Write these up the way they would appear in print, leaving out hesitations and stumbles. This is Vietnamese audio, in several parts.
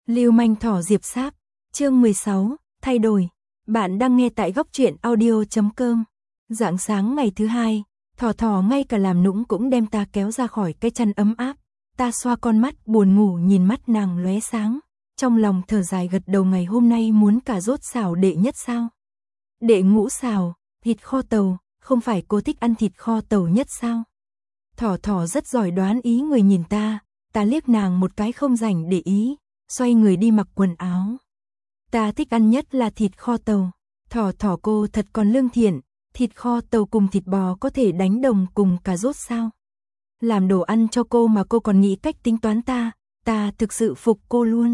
Lưu manh thỏ Diệp Sáp, chương 16, thay đổi. Bạn đang nghe tại góc truyện audio.com. Rạng sáng ngày thứ hai, thỏ thỏ ngay cả làm nũng cũng đem ta kéo ra khỏi cái chăn ấm áp. Ta xoa con mắt buồn ngủ nhìn mắt nàng lóe sáng, trong lòng thở dài gật đầu, ngày hôm nay muốn cà rốt xào đệ nhất sao? Đệ ngũ xào, thịt kho tàu, không phải cô thích ăn thịt kho tàu nhất sao? Thỏ thỏ rất giỏi đoán ý người nhìn ta liếc nàng một cái không rảnh để ý, xoay người đi mặc quần áo. Ta thích ăn nhất là thịt kho tàu. Thỏ thỏ cô thật còn lương thiện, thịt kho tàu cùng thịt bò có thể đánh đồng cùng cà rốt sao? Làm đồ ăn cho cô mà cô còn nghĩ cách tính toán ta thực sự phục cô luôn.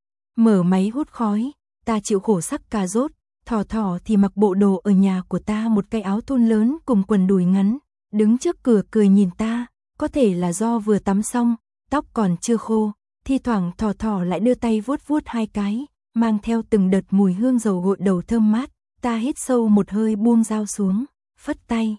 Mở máy hút khói, ta chịu khổ sắc cà rốt, thỏ thỏ thì mặc bộ đồ ở nhà của ta, một cái áo thun lớn cùng quần đùi ngắn, đứng trước cửa cười nhìn ta, có thể là do vừa tắm xong, tóc còn chưa khô, thi thoảng thỏ thỏ lại đưa tay vuốt vuốt hai cái, mang theo từng đợt mùi hương dầu gội đầu thơm mát. Ta hít sâu một hơi buông dao xuống, phất tay.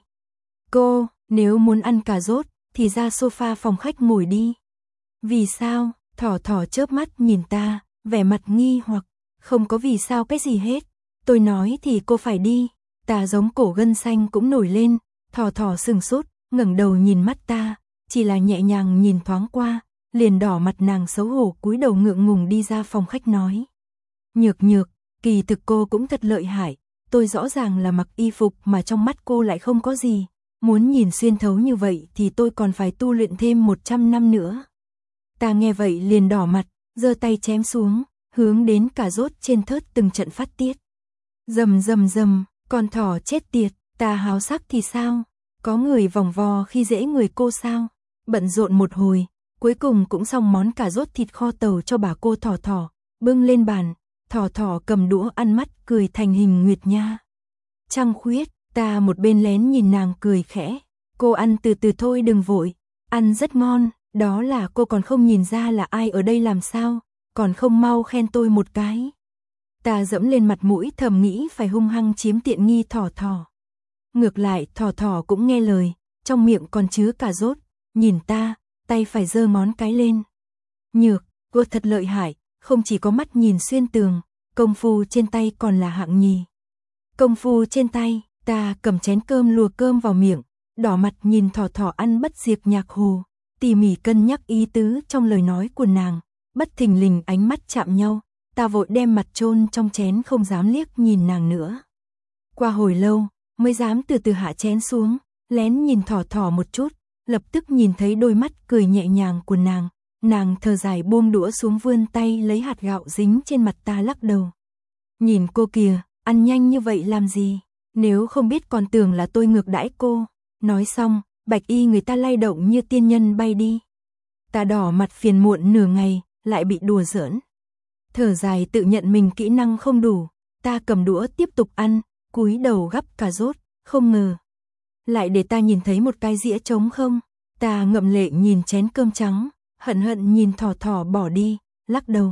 Cô, nếu muốn ăn cà rốt, thì ra sofa phòng khách ngồi đi. Vì sao? Thỏ thỏ chớp mắt nhìn ta, vẻ mặt nghi hoặc. Không có vì sao cái gì hết. Tôi nói thì cô phải đi. Ta giống cổ gân xanh cũng nổi lên. Thỏ thỏ sừng sốt, ngẩng đầu nhìn mắt ta, chỉ là nhẹ nhàng nhìn thoáng qua, liền đỏ mặt, nàng xấu hổ cúi đầu ngượng ngùng đi ra phòng khách nói. Nhược nhược, kỳ thực cô cũng thật lợi hại. Tôi rõ ràng là mặc y phục mà trong mắt cô lại không có gì. Muốn nhìn xuyên thấu như vậy thì tôi còn phải tu luyện thêm 100 năm nữa. Ta nghe vậy liền đỏ mặt, giơ tay chém xuống, hướng đến cà rốt trên thớt từng trận phát tiết. Rầm rầm rầm, con thỏ chết tiệt, ta háo sắc thì sao? Có người vòng vo khi dễ người cô sao? Bận rộn một hồi, cuối cùng cũng xong món cà rốt thịt kho tàu cho bà cô thỏ thỏ, bưng lên bàn. Thỏ thỏ cầm đũa ăn mắt cười thành hình nguyệt nha. Trăng khuyết, ta một bên lén nhìn nàng cười khẽ. Cô ăn từ từ thôi, đừng vội. Ăn rất ngon, đó là cô còn không nhìn ra là ai ở đây làm sao, còn không mau khen tôi một cái. Ta dẫm lên mặt mũi thầm nghĩ phải hung hăng chiếm tiện nghi thỏ thỏ. Ngược lại thỏ thỏ cũng nghe lời, trong miệng còn chứa cà rốt, nhìn ta, tay phải giơ ngón cái lên. Nhược, cô thật lợi hại. Không chỉ có mắt nhìn xuyên tường, công phu trên tay còn là hạng nhì. Công phu trên tay, ta cầm chén cơm lùa cơm vào miệng, đỏ mặt nhìn thỏ thỏ ăn bất diệt nhạc hồ, tỉ mỉ cân nhắc ý tứ trong lời nói của nàng, bất thình lình ánh mắt chạm nhau, ta vội đem mặt chôn trong chén không dám liếc nhìn nàng nữa. Qua hồi lâu, mới dám từ từ hạ chén xuống, lén nhìn thỏ thỏ một chút, lập tức nhìn thấy đôi mắt cười nhẹ nhàng của nàng. Nàng thở dài buông đũa xuống, vươn tay lấy hạt gạo dính trên mặt, ta lắc đầu. Nhìn cô kìa, ăn nhanh như vậy làm gì? Nếu không biết còn tưởng là tôi ngược đãi cô. Nói xong, bạch y người ta lay động như tiên nhân bay đi. Ta đỏ mặt phiền muộn nửa ngày, lại bị đùa giỡn. Thở dài tự nhận mình kỹ năng không đủ, ta cầm đũa tiếp tục ăn, cúi đầu gắp cà rốt, không ngờ. Lại để ta nhìn thấy một cái dĩa trống không. Ta ngậm lệ nhìn chén cơm trắng. Hận hận nhìn thỏ thỏ bỏ đi, lắc đầu.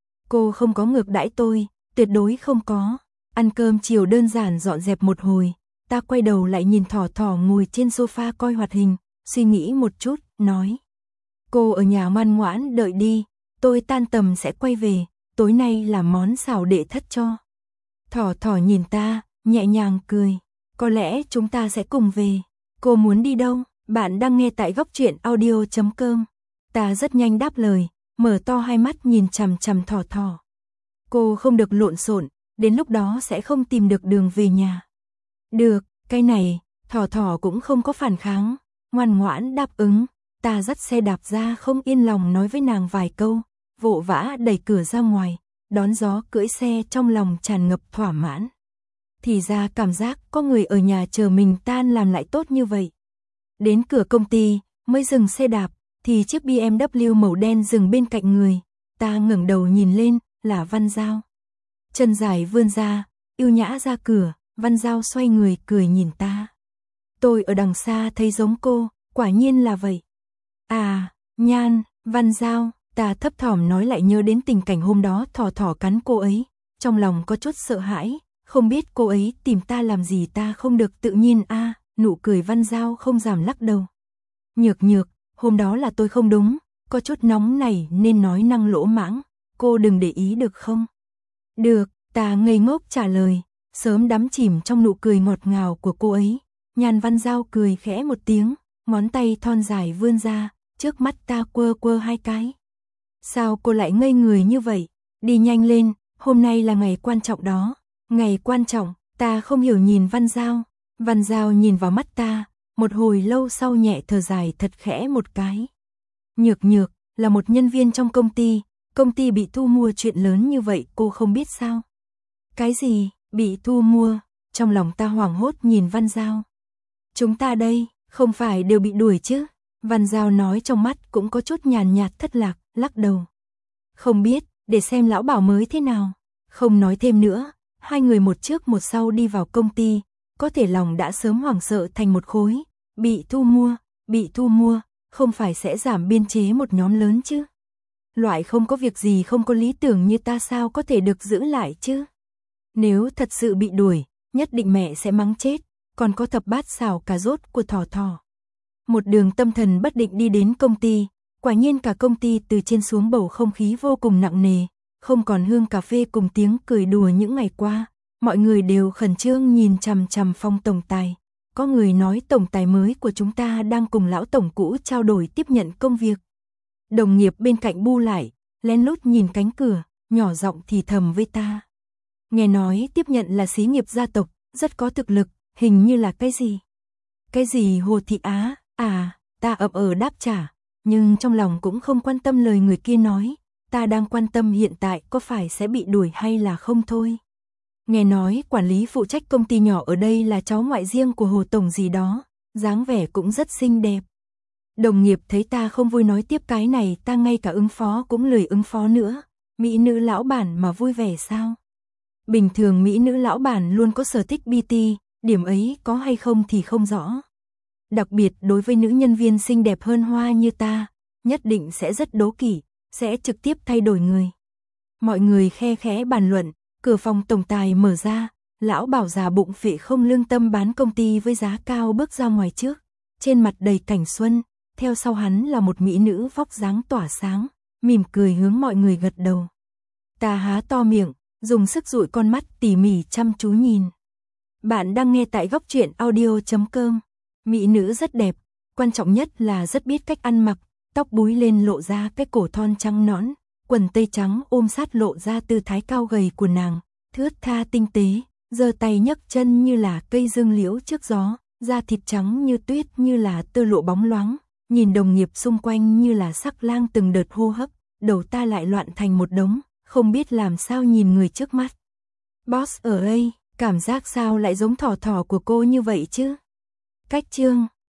Cô không có ngược đãi tôi, tuyệt đối không có. Ăn cơm chiều đơn giản dọn dẹp một hồi, ta quay đầu lại nhìn thỏ thỏ ngồi trên sofa coi hoạt hình, suy nghĩ một chút, nói. Cô ở nhà ngoan ngoãn đợi đi, tôi tan tầm sẽ quay về, tối nay làm món xào đệ thất cho. Thỏ thỏ nhìn ta, nhẹ nhàng cười. Có lẽ chúng ta sẽ cùng về. Cô muốn đi đâu? Bạn đang nghe tại góc truyện audio.com. Ta rất nhanh đáp lời, mở to hai mắt nhìn chằm chằm thỏ thỏ. Cô không được lộn xộn, đến lúc đó sẽ không tìm được đường về nhà. Được, cái này, thỏ thỏ cũng không có phản kháng, ngoan ngoãn đáp ứng. Ta dắt xe đạp ra, không yên lòng nói với nàng vài câu, vội vã đẩy cửa ra ngoài, đón gió cưỡi xe, trong lòng tràn ngập thỏa mãn. Thì ra cảm giác có người ở nhà chờ mình tan làm lại tốt như vậy. Đến cửa công ty, mới dừng xe đạp, thì chiếc BMW màu đen dừng bên cạnh người. Ta ngẩng đầu nhìn lên, là Văn Giao. Chân dài vươn ra, yêu nhã ra cửa. Văn Giao xoay người cười nhìn ta. Tôi ở đằng xa thấy giống cô, quả nhiên là vậy. À, Nhan, Văn Giao, ta thấp thỏm nói, lại nhớ đến tình cảnh hôm đó thỏ thỏ cắn cô ấy. Trong lòng có chút sợ hãi, không biết cô ấy tìm ta làm gì, ta không được tự nhiên a. Nụ cười Văn Giao không giảm lắc đầu. Nhược nhược, hôm đó là tôi không đúng, có chút nóng này nên nói năng lỗ mãng. cô đừng để ý được không? Được, ta ngây ngốc trả lời, sớm đắm chìm trong nụ cười ngọt ngào của cô ấy. Nhàn Văn Giao cười khẽ một tiếng, ngón tay thon dài vươn ra, trước mắt ta quơ quơ hai cái. Sao cô lại ngây người như vậy? Đi nhanh lên, hôm nay là ngày quan trọng đó. Ngày quan trọng, ta không hiểu nhìn Văn Giao. Văn Giao nhìn vào mắt ta, một hồi lâu sau nhẹ thở dài thật khẽ một cái. Nhược Nhược, là một nhân viên trong công ty bị thu mua, chuyện lớn như vậy cô không biết sao? Cái gì, bị thu mua? Trong lòng ta hoảng hốt nhìn Văn Giao. Chúng ta đây, không phải đều bị đuổi chứ? Văn Giao nói trong mắt cũng có chút nhàn nhạt thất lạc, lắc đầu. Không biết, để xem lão Bảo mới thế nào. Không nói thêm nữa, hai người một trước một sau đi vào công ty, có thể lòng đã sớm hoảng sợ thành một khối. Bị thu mua, không phải sẽ giảm biên chế một nhóm lớn chứ? Loại không có việc gì, không có lý tưởng như ta sao có thể được giữ lại chứ? Nếu thật sự bị đuổi, nhất định mẹ sẽ mắng chết, còn có thập bát xào cà rốt của Thỏ Thỏ. Một đường tâm thần bất định đi đến công ty, quả nhiên cả công ty từ trên xuống bầu không khí vô cùng nặng nề, không còn hương cà phê cùng tiếng cười đùa những ngày qua, mọi người đều khẩn trương nhìn chằm chằm Phong tổng tài. Có người nói tổng tài mới của chúng ta đang cùng lão tổng cũ trao đổi tiếp nhận công việc. Đồng nghiệp bên cạnh bu lại, lén lút nhìn cánh cửa, nhỏ giọng thì thầm với ta. Nghe nói tiếp nhận là xí nghiệp gia tộc, rất có thực lực, hình như là cái gì? Cái gì Hồ Thị Á? À, ta ậm đáp trả, nhưng trong lòng cũng không quan tâm lời người kia nói, ta đang quan tâm hiện tại có phải sẽ bị đuổi hay là không thôi. Nghe nói quản lý phụ trách công ty nhỏ ở đây là cháu ngoại riêng của Hồ Tổng gì đó, dáng vẻ cũng rất xinh đẹp. Đồng nghiệp thấy ta không vui nói tiếp cái này, ta ngay cả ứng phó cũng lười ứng phó nữa. Mỹ nữ lão bản mà vui vẻ sao? Bình thường mỹ nữ lão bản luôn có sở thích BT, điểm ấy có hay không thì không rõ. Đặc biệt đối với nữ nhân viên xinh đẹp hơn hoa như ta, nhất định sẽ rất đố kỵ, sẽ trực tiếp thay đổi người. Mọi người khe khẽ bàn luận, cửa phòng tổng tài mở ra, lão Bảo già bụng phệ không lương tâm bán công ty với giá cao bước ra ngoài trước, trên mặt đầy cảnh xuân, theo sau hắn là một mỹ nữ vóc dáng tỏa sáng, mỉm cười hướng mọi người gật đầu. Ta há to miệng, dùng sức dụi con mắt tỉ mỉ chăm chú nhìn. Bạn đang nghe tại góc truyện audio.com. Mỹ nữ rất đẹp, quan trọng nhất là rất biết cách ăn mặc, tóc búi lên lộ ra cái cổ thon trắng nõn, quần tây trắng ôm sát lộ ra tư thái cao gầy của nàng, thướt tha tinh tế, giơ tay nhấc chân như là cây dương liễu trước gió, da thịt trắng như tuyết như là tơ lụa bóng loáng, nhìn đồng nghiệp xung quanh như là sắc lang từng đợt hô hấp, đầu ta lại loạn thành một đống, không biết làm sao nhìn người trước mắt. Boss ở đây, cảm giác sao lại giống Thỏ Thỏ của cô như vậy chứ? Cách chương